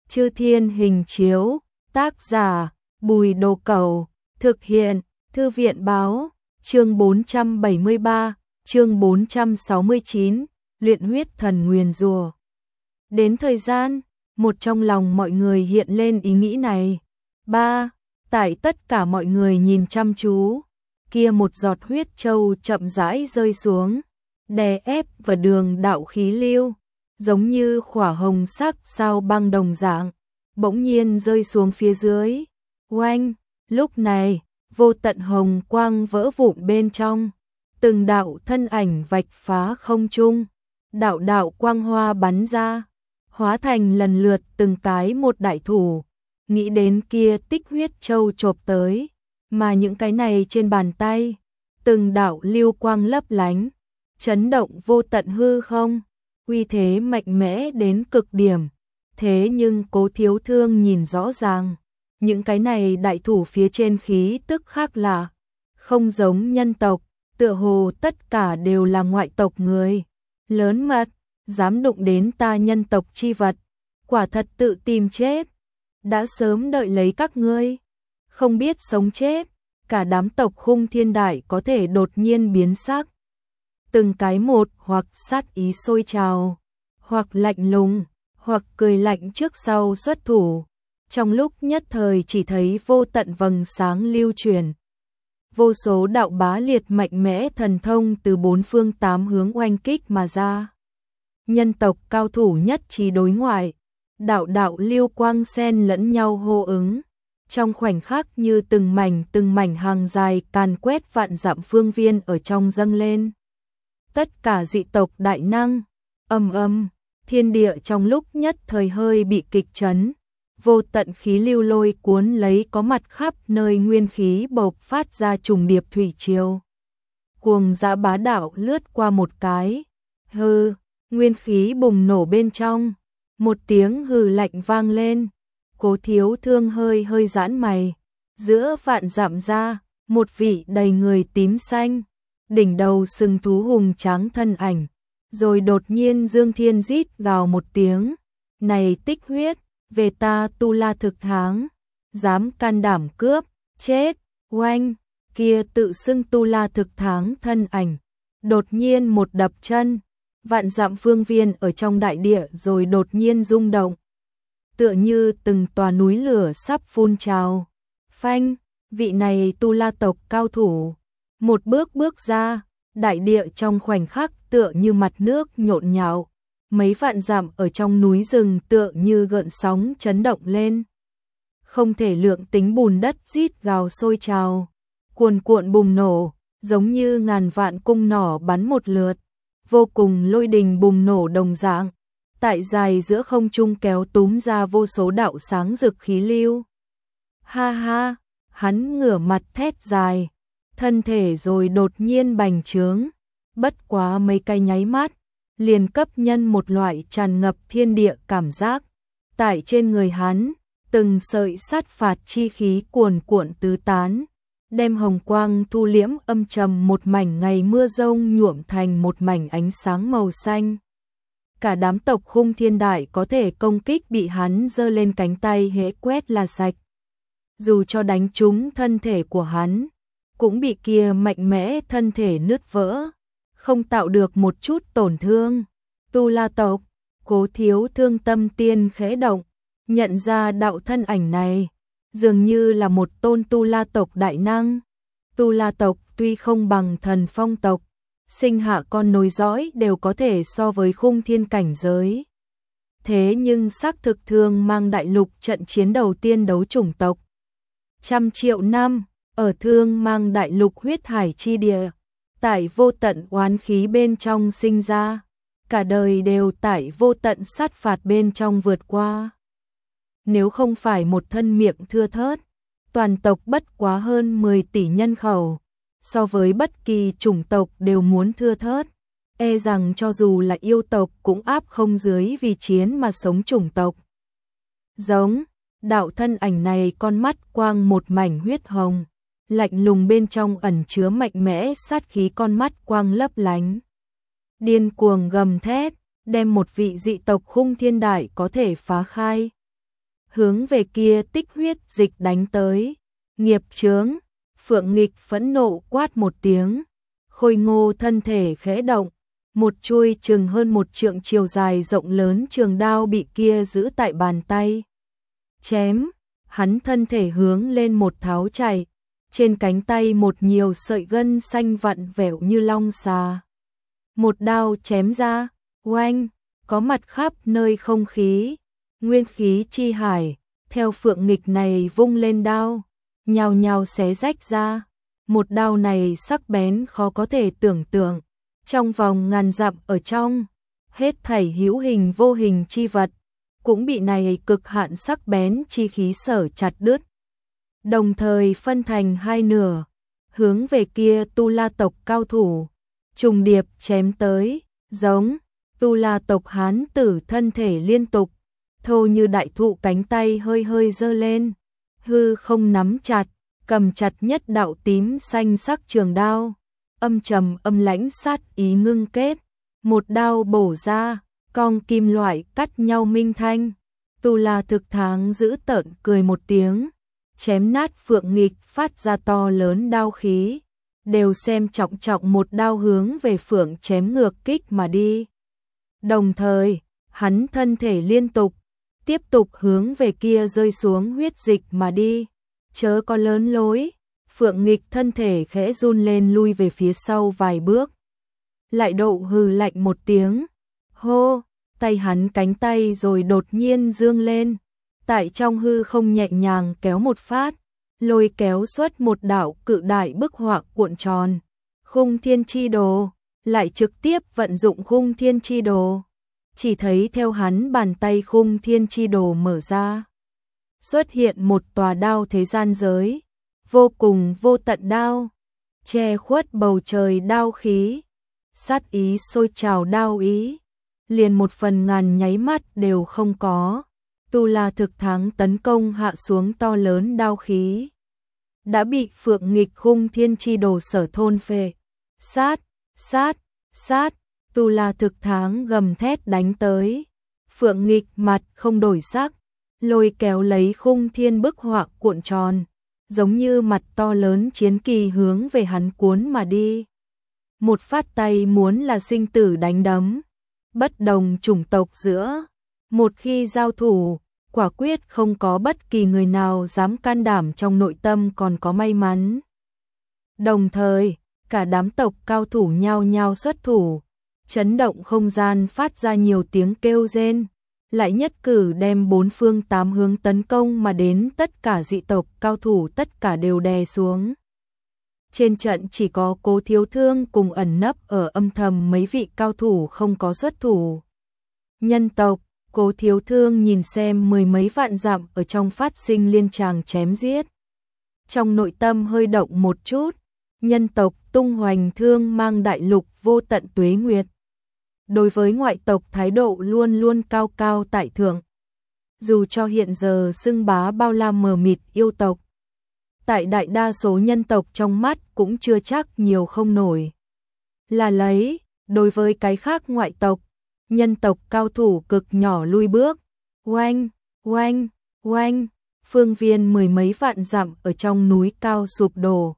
Chư Thiên Hình Chiếu, tác giả, Bùi Đồ Cẩu, thực hiện, Thư viện Báo, chương 473, chương 469, luyện huyết thần nguyền rủa. Đến thời gian, một trong lòng mọi người hiện lên ý nghĩ này. Tại tất cả mọi người nhìn chăm chú, kia một giọt huyết châu chậm rãi rơi xuống, đè ép vào đường đạo khí lưu, giống như khỏa hồng sắc sao băng đồng dạng, bỗng nhiên rơi xuống phía dưới. Oanh, lúc này, vô tận hồng quang vỡ vụn bên trong, từng đạo thân ảnh vạch phá không trung, đạo đạo quang hoa bắn ra, hóa thành lần lượt từng cái một đại thủ, nghĩ đến kia tích huyết châu chộp tới, mà những cái này trên bàn tay, từng đạo lưu quang lấp lánh, chấn động vô tận hư không, uy thế mạnh mẽ đến cực điểm. Thế nhưng Cố Thiếu Thương nhìn rõ ràng, những cái này đại thủ phía trên khí tức khác lạ, không giống nhân tộc, tựa hồ tất cả đều là ngoại tộc người. Lớn mật, dám đụng đến ta nhân tộc chi vật, quả thật tự tìm chết. Đã sớm đợi lấy các ngươi, không biết sống chết, cả đám tộc Khung Thiên Đại có thể đột nhiên biến sắc. Từng cái một hoặc sát ý sôi trào, hoặc lạnh lùng, hoặc cười lạnh trước sau xuất thủ. Trong lúc nhất thời chỉ thấy vô tận vầng sáng lưu truyền. Vô số đạo bá liệt mạnh mẽ thần thông từ bốn phương tám hướng oanh kích mà ra. Nhân tộc cao thủ nhất trí đối ngoại, đạo đạo lưu quang xen lẫn nhau hô ứng. Trong khoảnh khắc như từng mảnh hàng dài càn quét vạn dặm phương viên ở trong dâng lên. Tất cả dị tộc đại năng, thiên địa trong lúc nhất thời hơi bị kịch chấn. Vô tận khí lưu lôi cuốn lấy có mặt khắp nơi nguyên khí bộc phát ra trùng điệp thủy triều. Cuồng dã bá đạo lướt qua một cái, hư, nguyên khí bùng nổ bên trong, một tiếng hừ lạnh vang lên. Cố Thiếu Thương hơi giãn mày, giữa vạn dặm ra, một vị đầy người tím xanh, đỉnh đầu sừng thú hùng tráng thân ảnh, rồi đột nhiên Dương Thiên rít gào một tiếng, này tích huyết, về ta Tu La thực tháng, dám can đảm cướp, chết. Oanh, kia tự xưng Tu La thực tháng thân ảnh, đột nhiên một đập chân, vạn dặm phương viên ở trong đại địa rồi đột nhiên rung động, tựa như từng tòa núi lửa sắp phun trào. Phanh, vị này Tu La tộc cao thủ, một bước ra, đại địa trong khoảnh khắc tựa như mặt nước nhộn nhạo. Mấy vạn dặm ở trong núi rừng tựa như gợn sóng chấn động lên. Không thể lượng tính bùn đất rít gào sôi trào, cuồn cuộn bùng nổ, giống như ngàn vạn cung nỏ bắn một lượt, vô cùng lôi đình bùng nổ đồng dạng, tại dài giữa không trung kéo túm ra vô số đạo sáng rực khí lưu. Ha ha, hắn ngửa mặt thét dài, thân thể rồi đột nhiên bành trướng, bất quá mấy cái nháy mắt, liền cấp nhân một loại tràn ngập thiên địa cảm giác. Tại trên người hắn, từng sợi sát phạt chi khí cuồn cuộn tứ tán, đem hồng quang thu liễm âm trầm một mảnh ngày mưa rông nhuộm thành một mảnh ánh sáng màu xanh. Cả đám tộc Khung Thiên Đại có thể công kích bị hắn giơ lên cánh tay hễ quét là sạch. Dù cho đánh trúng thân thể của hắn, cũng bị kia mạnh mẽ thân thể nứt vỡ, không tạo được một chút tổn thương. Tu La tộc, Cố Thiếu Thương tâm tiên khẽ động, nhận ra đạo thân ảnh này, dường như là một tôn Tu La tộc đại năng. Tu La tộc tuy không bằng Thần Phong tộc, sinh hạ con nối dõi đều có thể so với Khung Thiên cảnh giới. Thế nhưng xác thực Thương Mang đại lục trận chiến đầu tiên đấu chủng tộc. Trăm triệu năm, ở Thương Mang đại lục huyết hải chi địa, tại vô tận oán khí bên trong sinh ra, cả đời đều tại vô tận sát phạt bên trong vượt qua. Nếu không phải một thân miệng thưa thớt, toàn tộc bất quá hơn 10 tỷ nhân khẩu, so với bất kỳ chủng tộc đều muốn thưa thớt, e rằng cho dù là yêu tộc cũng áp không dưới vì chiến mà sống chủng tộc. Giống, đạo thân ảnh này con mắt quang một mảnh huyết hồng, lạnh lùng bên trong ẩn chứa mạnh mẽ sát khí, con mắt quang lấp lánh. Điên cuồng gầm thét, đem một vị dị tộc Khung Thiên Đại có thể phá khai. hướng về kia tích huyết dịch đánh tới. Nghiệp chướng, Phượng Nghịch phẫn nộ quát một tiếng, khôi ngô thân thể khẽ động, một chuôi chừng hơn 1 trượng chiều dài rộng lớn trường đao bị kia giữ tại bàn tay. Chém, hắn thân thể hướng lên một tháo chạy, trên cánh tay một nhiều sợi gân xanh vặn vẹo như long xà. Một đao chém ra, oanh, có mặt khắp nơi không khí, nguyên khí chi hải, theo Phượng Nghịch này vung lên đao, nhào nhào xé rách ra. Một đao này sắc bén khó có thể tưởng tượng, trong vòng ngàn dặm ở trong, hết thảy hữu hình vô hình chi vật, cũng bị này cực hạn sắc bén chi khí sở chặt đứt. Đồng thời phân thành hai nửa, hướng về kia Tu La tộc cao thủ, trùng điệp chém tới, giống Tu La tộc hán tử thân thể liên tục, thô như đại thụ cánh tay hơi hơi giơ lên, hư không nắm chặt, cầm chặt nhất đạo tím xanh sắc trường đao, âm trầm âm lãnh sát ý ngưng kết, một đao bổ ra, cong kim loại cắt nhau minh thanh. Tu La Thực Tháng giữ tợn cười một tiếng, chém nát Phượng Nghịch phát ra to lớn đao khí, đều xem trọng trọng một đao hướng về Phượng chém ngược kích mà đi. Đồng thời, hắn thân thể liên tục, tiếp tục hướng về kia rơi xuống huyết dịch mà đi. Chớ có lớn lối, Phượng Nghịch thân thể khẽ run lên lui về phía sau vài bước. Lại độ hừ lạnh một tiếng, hô, tay hắn cánh tay rồi đột nhiên dương lên, tại trong hư không nhẹ nhàng kéo một phát, lôi kéo xuất một đạo cự đại bức họa cuộn tròn. Khung Thiên Chi Đồ, lại trực tiếp vận dụng Khung Thiên Chi Đồ. Chỉ thấy theo hắn bàn tay Khung Thiên Chi Đồ mở ra, xuất hiện một tòa đao thế gian giới, vô cùng vô tận đao, che khuất bầu trời đao khí, sát ý sôi trào đao ý, liền một phần ngàn nháy mắt đều không có. Tu La Thực Tháng tấn công hạ xuống to lớn đao khí, đã bị Phượng Nghịch Khung Thiên Chi Đồ sở thôn phệ. Sát, sát, sát, Tu La Thực Tháng gầm thét đánh tới. Phượng Nghịch mặt không đổi sắc, lôi kéo lấy Khung Thiên bức họa cuộn tròn, giống như mặt to lớn chiến kỳ hướng về hắn cuốn mà đi. Một phát tay muốn là sinh tử đánh đấm, bất đồng chủng tộc giữa, một khi giao thủ, quả quyết không có bất kỳ người nào dám can đảm, trong nội tâm còn có may mắn. Đồng thời, cả đám tộc cao thủ nhao nhao xuất thủ, chấn động không gian phát ra nhiều tiếng kêu rên, lại nhất cử đem 4 phương 8 hướng tấn công mà đến tất cả dị tộc cao thủ tất cả đều đè xuống. Trên trận chỉ có Cố Thiếu Thương cùng ẩn nấp ở âm thầm mấy vị cao thủ không có xuất thủ. Nhân tộc, Cố Thiếu Thương nhìn xem 10 mấy vạn dặm ở trong phát sinh liên tràng chém giết. Trong nội tâm hơi động một chút, nhân tộc tung hoành thương mang đại lục vô tận tuế nguyệt. Đối với ngoại tộc thái độ luôn luôn cao cao tại thượng. Dù cho hiện giờ xưng bá bao la mờ mịt yêu tộc, tại đại đa số nhân tộc trong mắt cũng chưa chắc nhiều không nổi. Là lấy, đối với cái khác ngoại tộc, nhân tộc cao thủ cực nhỏ lui bước. Oanh, oanh, oanh, phương viên 10 mấy vạn dặm ở trong núi cao sụp đổ.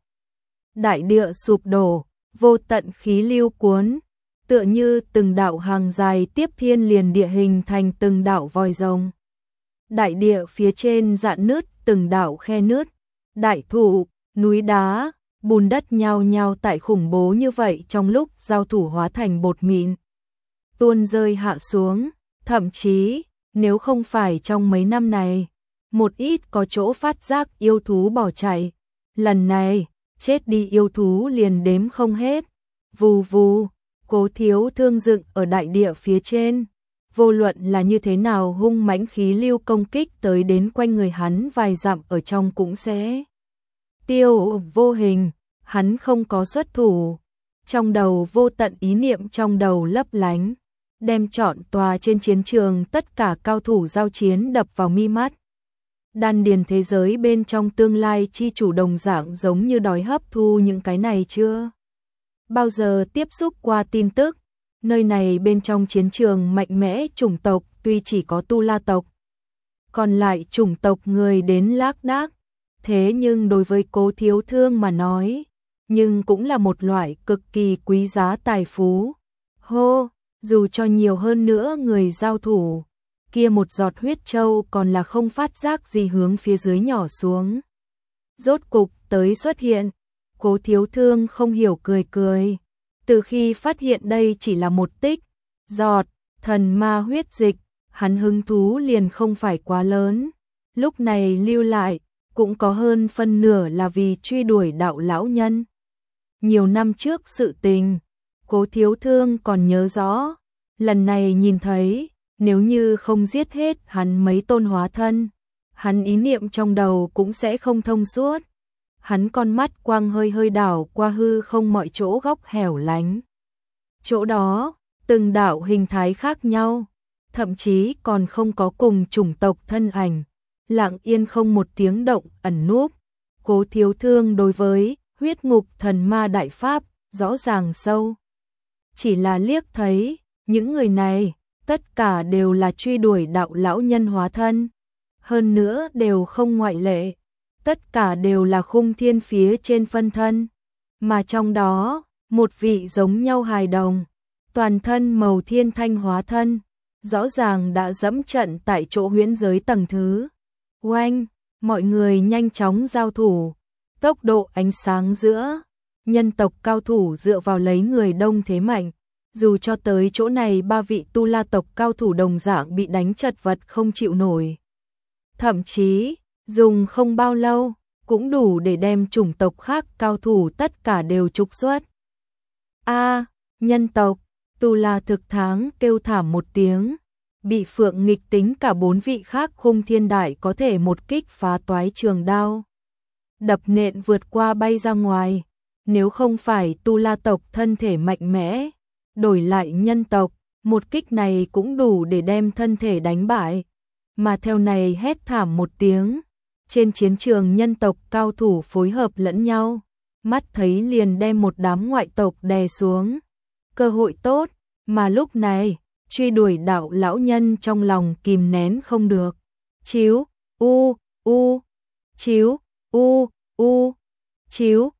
Đại địa sụp đổ, vô tận khí lưu cuốn, tựa như từng đạo hàng dài tiếp thiên liền địa hình thành từng đạo vòi rồng. Đại địa phía trên rạn nứt từng đạo khe nứt, đại thụ, núi đá, bùn đất nhao nhao tại khủng bố như vậy trong lúc giao thủ hóa thành bột mịn, tuôn rơi hạ xuống. Thậm chí, nếu không phải trong mấy năm này, một ít có chỗ phát giác yêu thú bỏ chạy, lần này, chết đi yêu thú liền đếm không hết. Vù vù, Cố Thiếu Thương dựng ở đại địa phía trên, vô luận là như thế nào hung mãnh khí lưu công kích tới đến quanh người hắn vài dặm ở trong cũng sẽ tiêu vô hình, hắn không có xuất thủ. Trong đầu vô tận ý niệm trong đầu lấp lánh, đem trọn tòa trên chiến trường tất cả cao thủ giao chiến đập vào mi mắt. Đan điền thế giới bên trong tương lai chi chủ đồng dạng giống như đói hấp thu những cái này chưa bao giờ tiếp xúc qua tin tức. Nơi này bên trong chiến trường mạnh mẽ chủng tộc tuy chỉ có Tu La tộc, còn lại chủng tộc người đến lác đác. Thế nhưng đối với Cố Thiếu Thương mà nói, nhưng cũng là một loại cực kỳ quý giá tài phú. Hô, dù cho nhiều hơn nữa người giao thủ, kia một giọt huyết châu còn là không phát giác gì hướng phía dưới nhỏ xuống. Rốt cục tới xuất hiện, Cố Thiếu Thương không hiểu cười cười. Từ khi phát hiện đây chỉ là một tích giọt thần ma huyết dịch, hắn hứng thú liền không phải quá lớn. Lúc này lưu lại, cũng có hơn phân nửa là vì truy đuổi đạo lão nhân. Nhiều năm trước sự tình, Cố Thiếu Thương còn nhớ rõ, lần này nhìn thấy, nếu như không giết hết hắn mấy tôn hóa thân, hắn ý niệm trong đầu cũng sẽ không thông suốt. Hắn con mắt quang hơi hơi đảo qua hư không mọi chỗ góc hẻo lánh. Chỗ đó, từng đạo hình thái khác nhau, thậm chí còn không có cùng chủng tộc thân ảnh, lặng yên không một tiếng động ẩn núp. Cố Thiếu Thương đối với huyết ngục thần ma đại pháp rõ ràng sâu. Chỉ là liếc thấy, những người này, tất cả đều là truy đuổi đạo lão nhân hóa thân. Hơn nữa đều không ngoại lệ, tất cả đều là khung thiên phía trên phân thân. Mà trong đó, một vị giống nhau hài đồng, toàn thân màu thiên thanh hóa thân, rõ ràng đã dẫm trận tại chỗ huyễn giới tầng thứ. Oanh, mọi người nhanh chóng giao thủ, tốc độ ánh sáng giữa nhân tộc cao thủ dựa vào lấy người đông thế mạnh. Dù cho tới chỗ này ba vị tu la tộc cao thủ đồng dạng bị đánh chật vật không chịu nổi. Thậm chí, dùng không bao lâu, cũng đủ để đem chủng tộc khác cao thủ tất cả đều trục xuất. Nhân tộc, tu la thực tháng kêu thảm một tiếng, bị Phượng nghịch tính cả bốn vị khác khung thiên đại có thể một kích phá toái trường đao. Đập nện vượt qua bay ra ngoài, nếu không phải tu la tộc thân thể mạnh mẽ, đổi lại nhân tộc, một kích này cũng đủ để đem thân thể đánh bại. Mà theo này hét thảm một tiếng, trên chiến trường nhân tộc cao thủ phối hợp lẫn nhau, mắt thấy liền đem một đám ngoại tộc đè xuống. Cơ hội tốt, mà lúc này, truy đuổi đạo lão nhân trong lòng kìm nén không được. Chíu, chíu, chíu,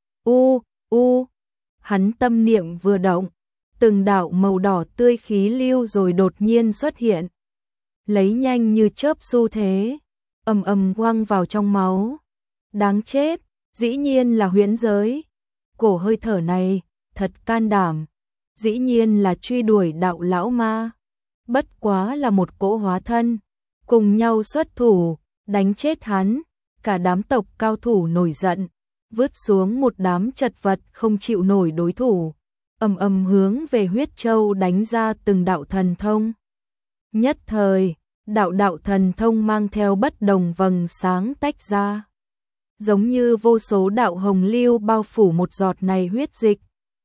hắn tâm niệm vừa động, từng đạo màu đỏ tươi khí lưu rồi đột nhiên xuất hiện. Lấy nhanh như chớp xu thế, ầm ầm quăng vào trong máu. Đáng chết, dĩ nhiên là huyễn giới. Cổ hơi thở này, thật can đảm. Dĩ nhiên là truy đuổi đạo lão ma. Bất quá là một cỗ hóa thân, cùng nhau xuất thủ, đánh chết hắn. Cả đám tộc cao thủ nổi giận, vứt xuống một đám chật vật không chịu nổi đối thủ, ầm ầm hướng về huyết châu đánh ra từng đạo thần thông. Nhất thời, đạo thần thông mang theo bất đồng vầng sáng tách ra, giống như vô số đạo hồng lưu bao phủ một giọt này huyết dịch.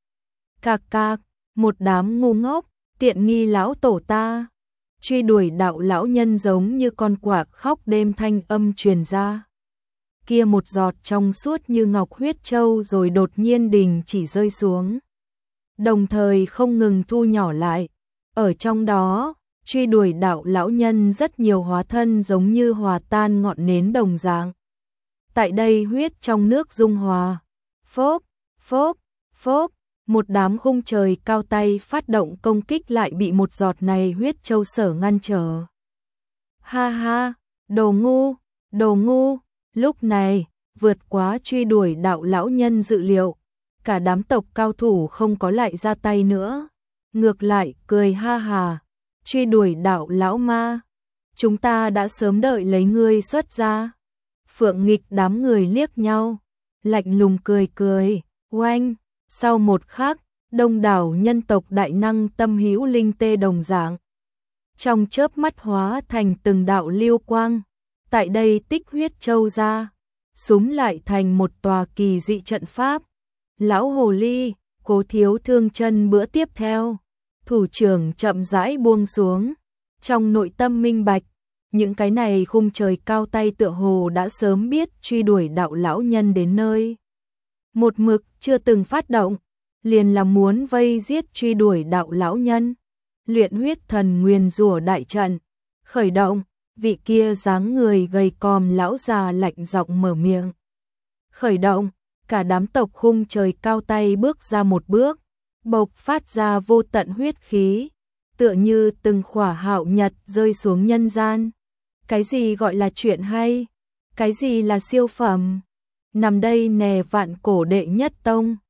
Cạc cạc, một đám ngu ngốc, tiện nghi lão tổ ta. Truy đuổi đạo lão nhân giống như con quạ khóc đêm thanh âm truyền ra. Kia một giọt trong suốt như ngọc huyết châu rồi đột nhiên đình chỉ rơi xuống, đồng thời không ngừng thu nhỏ lại. Ở trong đó, truy đuổi đạo lão nhân rất nhiều hóa thân giống như hòa tan ngọn nến đồng dạng. Tại đây huyết trong nước dung hòa. Phốp, phốp, phốp, một đám khung trời cao tay phát động công kích lại bị một giọt này huyết châu sở ngăn trở. Ha ha, đồ ngu. Lúc này, vượt quá truy đuổi đạo lão nhân dự liệu, cả đám tộc cao thủ không có lại ra tay nữa, ngược lại cười ha hà. Truy đuổi đạo lão ma, chúng ta đã sớm đợi lấy ngươi xuất ra. Phượng nghịch đám người liếc nhau, lạnh lùng cười. Oanh, sau một khắc, đông đảo nhân tộc đại năng tâm hữu linh tê đồng dạng, trong chớp mắt hóa thành từng đạo lưu quang. Tại đây tích huyết châu ra, súm lại thành một tòa kỳ dị trận pháp. Lão hồ ly, Cố Thiếu Thương chân bữa tiếp theo, thủ trưởng chậm rãi buông xuống, trong nội tâm minh bạch, những cái này khung trời cao tay tựa hồ đã sớm biết truy đuổi đạo lão nhân đến nơi. Một mực chưa từng phát động, liền là muốn vây giết truy đuổi đạo lão nhân. Luyện huyết thần nguyền rủa đại trận, khởi động, vị kia dáng người gầy còm lão già lạnh giọng mở miệng. Khởi động, cả đám tộc hung trời cao tay bước ra một bước, bộc phát ra vô tận huyết khí, tựa như từng khỏa hạo nhật rơi xuống nhân gian. Cái gì gọi là chuyện hay? Cái gì là siêu phẩm? Nằm đây nè vạn cổ đệ nhất tông.